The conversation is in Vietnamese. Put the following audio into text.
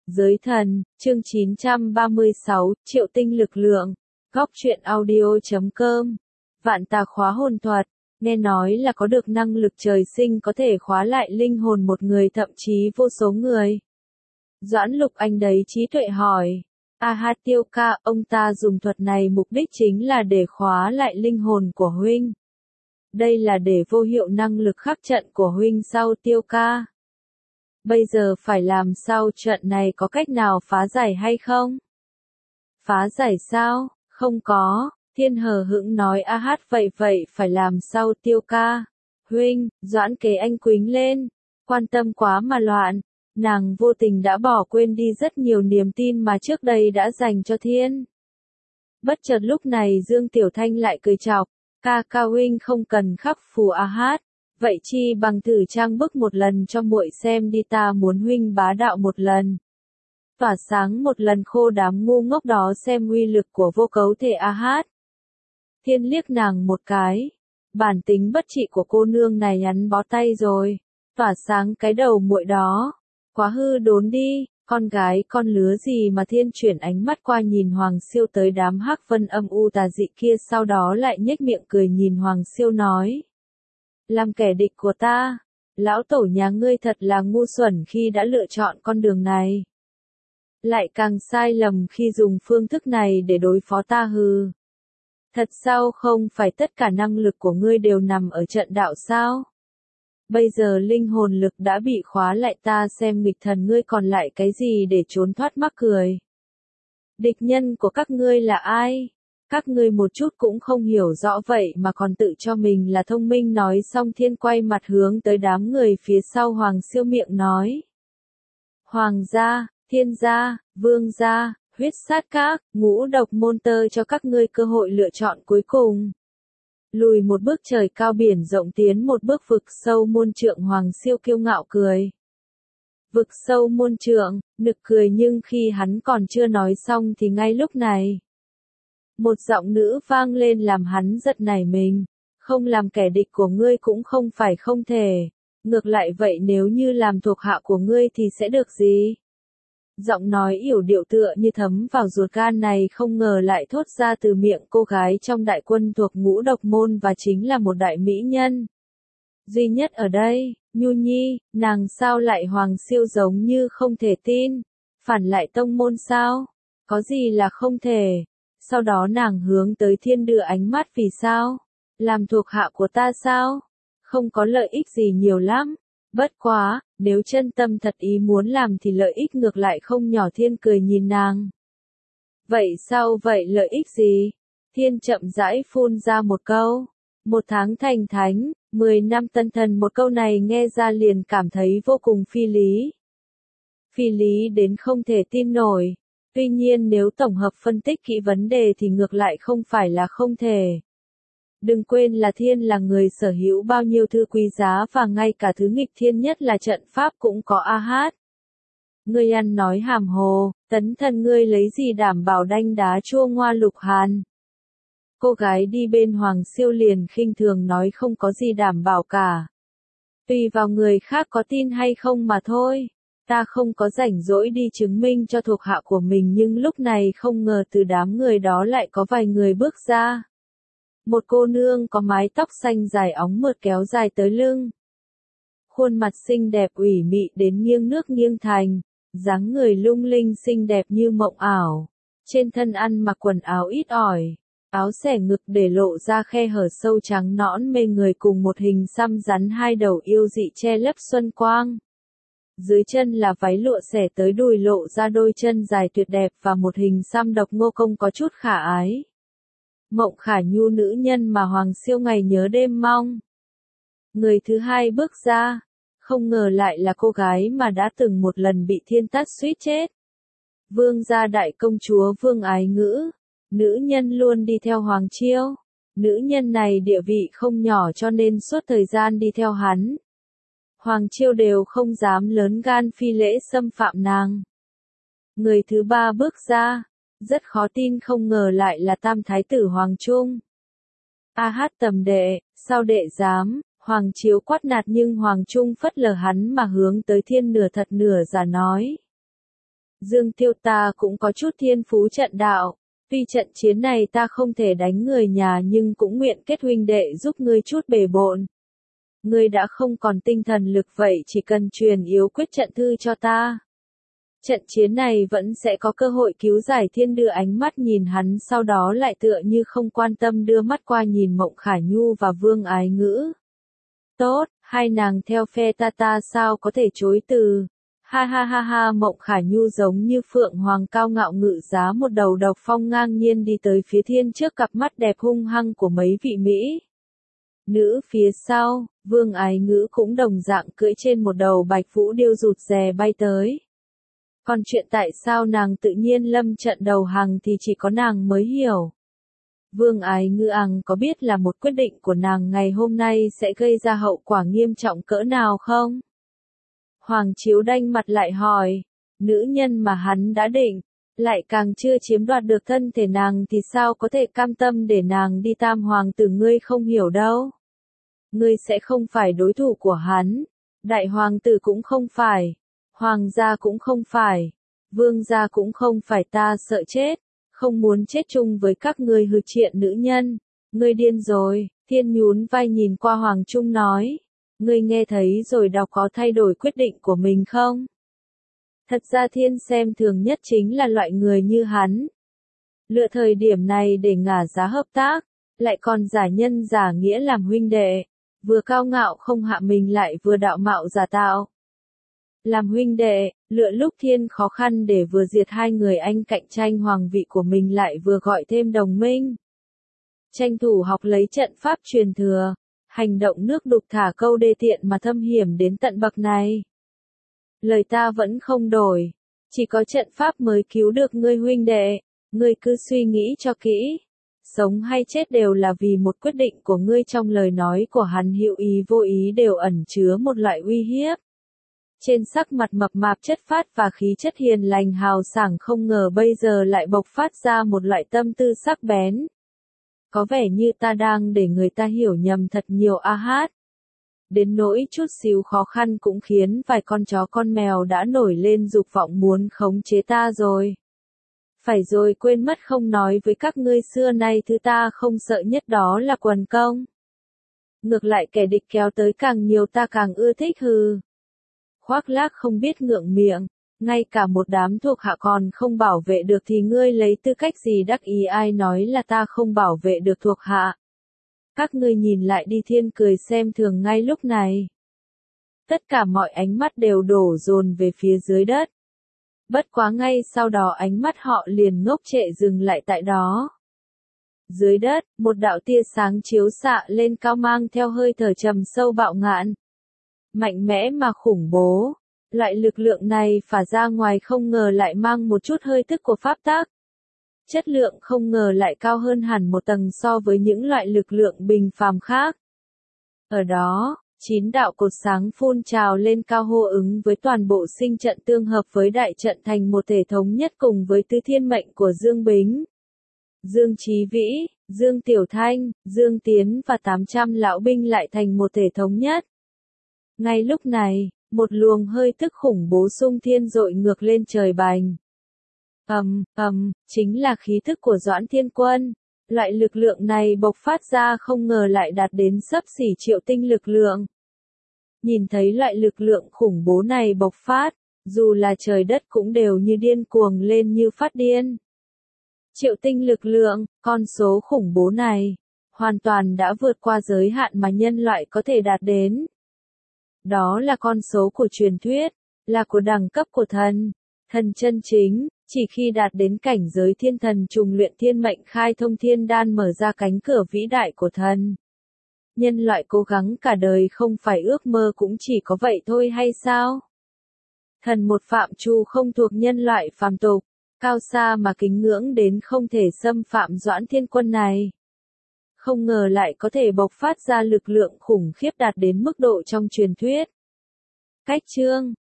Giới thần, chương 936, triệu tinh lực lượng. Góc truyện audio.com. Vạn tà khóa hồn thuật. Nghe nói là có được năng lực trời sinh có thể khóa lại linh hồn một người, thậm chí vô số người. Doãn Lục Anh đấy trí tuệ hỏi. A ha, Tiêu ca, ông ta dùng thuật này mục đích chính là để khóa lại linh hồn của huynh. Đây là để vô hiệu năng lực khắc trận của huynh sao Tiêu ca? Bây giờ phải làm sao, trận này có cách nào phá giải hay không? Phá giải sao? Không có, Thiên hờ hững nói. A hát, vậy phải làm sao Tiêu ca? Huynh, Doãn Kế Anh quýnh lên, quan tâm quá mà loạn. Nàng vô tình đã bỏ quên đi rất nhiều niềm tin mà trước đây đã dành cho Thiên. Bất chợt lúc này Dương Tiểu Thanh lại cười chọc. Ca huynh không cần khắc phù A hát. Vậy chi bằng thử trang bức một lần cho muội xem đi, ta muốn huynh bá đạo một lần. Tỏa sáng một lần khô đám ngu ngốc đó xem uy lực của vô cấu thể A hát. Thiên liếc nàng một cái. Bản tính bất trị của cô nương này nhắn bó tay rồi. Tỏa sáng cái đầu muội đó. Quá hư đốn đi, con gái con lứa gì mà Thiên chuyển ánh mắt qua nhìn Hoàng Siêu tới đám hắc vân âm u tà dị kia, sau đó lại nhếch miệng cười nhìn Hoàng Siêu nói. Làm kẻ địch của ta, lão tổ nhà ngươi thật là ngu xuẩn khi đã lựa chọn con đường này. Lại càng sai lầm khi dùng phương thức này để đối phó ta hừ. Thật sao, không phải tất cả năng lực của ngươi đều nằm ở trận đạo sao? Bây giờ linh hồn lực đã bị khóa lại, ta xem nghịch thần ngươi còn lại cái gì để trốn thoát mắc cười. Địch nhân của các ngươi là ai? Các ngươi một chút cũng không hiểu rõ vậy mà còn tự cho mình là thông minh. Nói xong Thiên quay mặt hướng tới đám người phía sau Hoàng Siêu, miệng nói. Hoàng gia, Thiên gia, Vương gia, huyết sát các, ngũ độc môn tơ cho các ngươi cơ hội lựa chọn cuối cùng. Lùi một bước trời cao biển rộng, tiến một bước vực sâu muôn trượng. Hoàng Siêu kiêu ngạo cười. Vực sâu muôn trượng, nực cười, nhưng khi hắn còn chưa nói xong thì ngay lúc này. Một giọng nữ vang lên làm hắn giật nảy mình. Không làm kẻ địch của ngươi cũng không phải không thể. Ngược lại vậy, nếu như làm thuộc hạ của ngươi thì sẽ được gì? Giọng nói yểu điệu tựa như thấm vào ruột gan này không ngờ lại thốt ra từ miệng cô gái trong đại quân thuộc ngũ độc môn, và chính là một đại mỹ nhân. Duy nhất ở đây, Nhu Nhi, nàng sao lại? Hoàng Siêu giống như không thể tin. Phản lại tông môn sao? Có gì là không thể? Sau đó nàng hướng tới Thiên đưa ánh mắt. Vì sao? Làm thuộc hạ của ta sao? Không có lợi ích gì nhiều lắm. Bất quá, nếu chân tâm thật ý muốn làm thì lợi ích ngược lại không nhỏ. Thiên cười nhìn nàng. Vậy sao vậy, lợi ích gì? Thiên chậm rãi phun ra một câu. 1 tháng thành thánh, 10 năm tân thần. Một câu này nghe ra liền cảm thấy vô cùng phi lý. Phi lý đến không thể tin nổi. Tuy nhiên nếu tổng hợp phân tích kỹ vấn đề thì ngược lại không phải là không thể. Đừng quên là Thiên là người sở hữu bao nhiêu thứ quý giá, và ngay cả thứ nghịch thiên nhất là trận pháp cũng có A hát. Ngươi ăn nói hàm hồ, tấn thần ngươi lấy gì đảm bảo đanh đá chua ngoa Lục Hàn? Cô gái đi bên Hoàng Siêu liền khinh thường nói, không có gì đảm bảo cả. Tùy vào người khác có tin hay không mà thôi. Ta không có rảnh rỗi đi chứng minh cho thuộc hạ của mình. Nhưng lúc này không ngờ từ đám người đó lại có vài người bước ra. Một cô nương có mái tóc xanh dài óng mượt kéo dài tới lưng. Khuôn mặt xinh đẹp ủy mị đến nghiêng nước nghiêng thành. Dáng người lung linh xinh đẹp như mộng ảo. Trên thân ăn mặc quần áo ít ỏi. Áo xẻ ngực để lộ ra khe hở sâu trắng nõn mê người, cùng một hình xăm rắn 2 đầu yêu dị che lấp xuân quang. Dưới chân là váy lụa xẻ tới đùi, lộ ra đôi chân dài tuyệt đẹp và một hình xăm độc ngô công có chút khả ái. Mộng khả nhu, nữ nhân mà Hoàng Siêu ngày nhớ đêm mong. Người thứ hai bước ra, không ngờ lại là cô gái mà đã từng một lần bị Thiên tát suýt chết. Vương gia đại công chúa Vương Ái Ngữ, nữ nhân luôn đi theo Hoàng Chiêu. Nữ nhân này địa vị không nhỏ cho nên suốt thời gian đi theo hắn, Hoàng Chiêu đều không dám lớn gan phi lễ xâm phạm nàng. Người thứ ba bước ra, rất khó tin không ngờ lại là Tam Thái tử Hoàng Trung. A hát tầm đệ, sao đệ dám? Hoàng Chiêu quát nạt, nhưng Hoàng Trung phất lờ hắn mà hướng tới Thiên nửa thật nửa giả nói. Dương Tiêu ta cũng có chút thiên phú trận đạo. Tuy trận chiến này ta không thể đánh người nhà nhưng cũng nguyện kết huynh đệ giúp ngươi chút bề bộn. Ngươi đã không còn tinh thần lực vậy chỉ cần truyền yếu quyết trận thư cho ta. Trận chiến này vẫn sẽ có cơ hội cứu giải thiên đưa ánh mắt nhìn hắn sau đó lại tựa như không quan tâm đưa mắt qua nhìn Mộng Khả Nhu và Vương Ái Ngữ. Tốt, hai nàng theo phe ta sao có thể chối từ. Ha ha ha ha Mộng Khả Nhu giống như phượng hoàng cao ngạo ngự giá một đầu độc phong ngang nhiên đi tới phía thiên trước cặp mắt đẹp hung hăng của mấy vị Mỹ. Nữ phía sau, Vương Ái Ngữ cũng đồng dạng cưỡi trên một đầu bạch vũ điêu rụt rè bay tới. Còn chuyện tại sao nàng tự nhiên lâm trận đầu hàng thì chỉ có nàng mới hiểu. Vương Ái Ngữ có biết là một quyết định của nàng ngày hôm nay sẽ gây ra hậu quả nghiêm trọng cỡ nào không? Hoàng Chiếu đanh mặt lại hỏi, nữ nhân mà hắn đã định, lại càng chưa chiếm đoạt được thân thể nàng thì sao có thể cam tâm để nàng đi tam hoàng tử ngươi không hiểu đâu. Ngươi sẽ không phải đối thủ của hắn, đại hoàng tử cũng không phải, hoàng gia cũng không phải, vương gia cũng không phải ta sợ chết, không muốn chết chung với các ngươi hư triện nữ nhân, ngươi điên rồi, Thiên nhún vai nhìn qua Hoàng Trung nói. Ngươi nghe thấy rồi đọc có thay đổi quyết định của mình không? Thật ra Thiên xem thường nhất chính là loại người như hắn. Lựa thời điểm này để ngả giá hợp tác, lại còn giả nhân giả nghĩa làm huynh đệ, vừa cao ngạo không hạ mình lại vừa đạo mạo giả tạo. Làm huynh đệ, lựa lúc Thiên khó khăn để vừa diệt hai người anh cạnh tranh hoàng vị của mình lại vừa gọi thêm đồng minh. Tranh thủ học lấy trận pháp truyền thừa. Hành động nước đục thả câu đê tiện mà thâm hiểm đến tận bậc này. Lời ta vẫn không đổi, chỉ có trận pháp mới cứu được ngươi huynh đệ, ngươi cứ suy nghĩ cho kỹ. Sống hay chết đều là vì một quyết định của ngươi. Trong lời nói của hắn hữu ý vô ý đều ẩn chứa một loại uy hiếp. Trên sắc mặt mập mạp chất phát và khí chất hiền lành hào sảng không ngờ bây giờ lại bộc phát ra một loại tâm tư sắc bén. Có vẻ như ta đang để người ta hiểu nhầm thật nhiều a hát. Đến nỗi chút xíu khó khăn cũng khiến vài con chó con mèo đã nổi lên dục vọng muốn khống chế ta rồi. Phải rồi quên mất không nói với các ngươi xưa nay thứ ta không sợ nhất đó là quần công. Ngược lại kẻ địch kéo tới càng nhiều ta càng ưa thích hừ. Khoác lác không biết ngượng miệng. Ngay cả một đám thuộc hạ còn không bảo vệ được thì ngươi lấy tư cách gì đắc ý ai nói là ta không bảo vệ được thuộc hạ. Các ngươi nhìn lại đi Thiên cười xem thường ngay lúc này. Tất cả mọi ánh mắt đều đổ dồn về phía dưới đất. Bất quá ngay sau đó ánh mắt họ liền ngốc trệ dừng lại tại đó. Dưới đất, một đạo tia sáng chiếu xạ lên cao mang theo hơi thở trầm sâu bạo ngạn. Mạnh mẽ mà khủng bố. Loại lực lượng này phả ra ngoài không ngờ lại mang một chút hơi thức của pháp tắc. Chất lượng không ngờ lại cao hơn hẳn một tầng so với những loại lực lượng bình phàm khác. Ở đó, 9 đạo cột sáng phun trào lên cao hô ứng với toàn bộ sinh trận tương hợp với đại trận thành một thể thống nhất cùng với tứ thiên mệnh của Dương Bính, Dương Chí Vĩ, Dương Tiểu Thanh, Dương Tiến và 800 lão binh lại thành một thể thống nhất. Ngay lúc này, một luồng hơi thức khủng bố xung thiên dội ngược lên trời bành. Chính là khí thức của Doãn Thiên Quân. Loại lực lượng này bộc phát ra không ngờ lại đạt đến xấp xỉ triệu tinh lực lượng. Nhìn thấy loại lực lượng khủng bố này bộc phát, dù là trời đất cũng đều như điên cuồng lên như phát điên. Triệu tinh lực lượng, con số khủng bố này, hoàn toàn đã vượt qua giới hạn mà nhân loại có thể đạt đến. Đó là con số của truyền thuyết, là của đẳng cấp của thần. Thần chân chính, chỉ khi đạt đến cảnh giới thiên thần trùng luyện thiên mệnh khai thông thiên đan mở ra cánh cửa vĩ đại của thần. Nhân loại cố gắng cả đời không phải ước mơ cũng chỉ có vậy thôi hay sao? Thần một phạm trù không thuộc nhân loại phàm tục, cao xa mà kính ngưỡng đến không thể xâm phạm Doãn Thiên Quân này. Không ngờ lại có thể bộc phát ra lực lượng khủng khiếp đạt đến mức độ trong truyền thuyết. Cách chương